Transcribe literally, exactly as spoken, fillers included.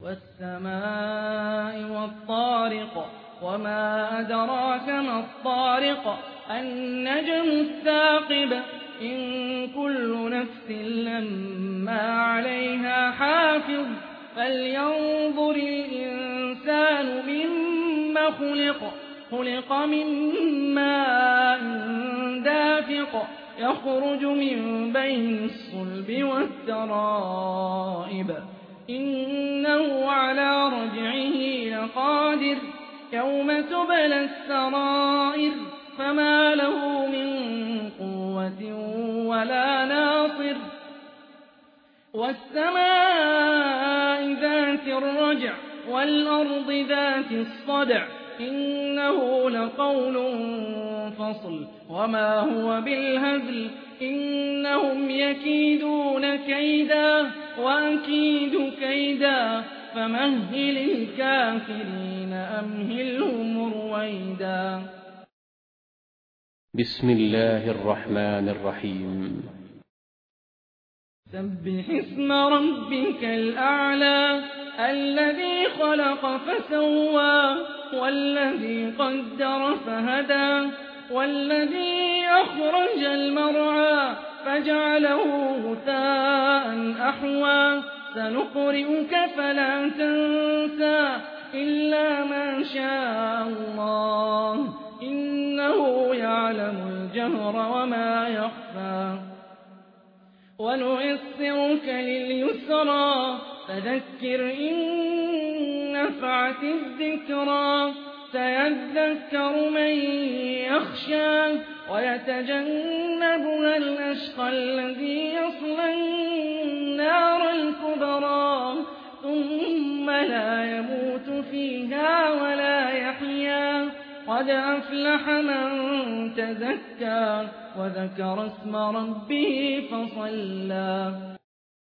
وَالسَّمَاءِ وَالطَّارِقِ وَمَا أَدْرَاكَ مَا الطَّارِقُ النَّجْمُ الثَّاقِبُ إِن كُلُّ نَفْسٍ لَّمَّا عَلَيْهَا حَافِظٌ فَلْيَنظُرِ الْإِنسَانُ مِمَّ خُلِقَ خُلِقَ مِن مَّاءٍ دَافِقٍ يَخْرُجُ مِن بَيْنِ الصُّلْبِ وَالتَّرَائِبِ إِنَّهُ عَلَىٰ رَجْعِهِ لَقَادِرٌ يَوْمَ تُبْلَى السَّرَائِرُ فَمَا لَهُ مِن قُوَّةٍ وَلَا نَاصِرٍ وَالسَّمَاءِ ذَاتِ الرَّجْعِ وَالْأَرْضِ ذَاتِ الصَّدْعِ إِنَّهُ لَقَوْلٌ فَصْلٌ وَمَا هُوَ بِالْهَزْلِ إِنَّهُمْ يَكِيدُونَ كَيْدًا وَأَكِيدُ كَيْدًا فَمَهِّلِ الْكَافِرِينَ أَمْهِلْهُمْ رُوَيْدًا. بسم الله الرحمن الرحيم. سبح اسم ربك الأعلى الذي خلق فسوى والذي قدر فهدى والذي أخرج المرعى فجعله غثاء أحوى سنقرئك فلا تنسى إلا ما شاء الله إنه يعلم الجهر وما يخفى ونيسرك لليسرى فذكر إن نفعت الذكرى سيذكر من يخشى ويتجنبها الأشقى الذي يصلى النار الكبرى ثم لا يموت فيها ولا يحيا قد أفلح من تزكى وذكر اسم ربه فصلى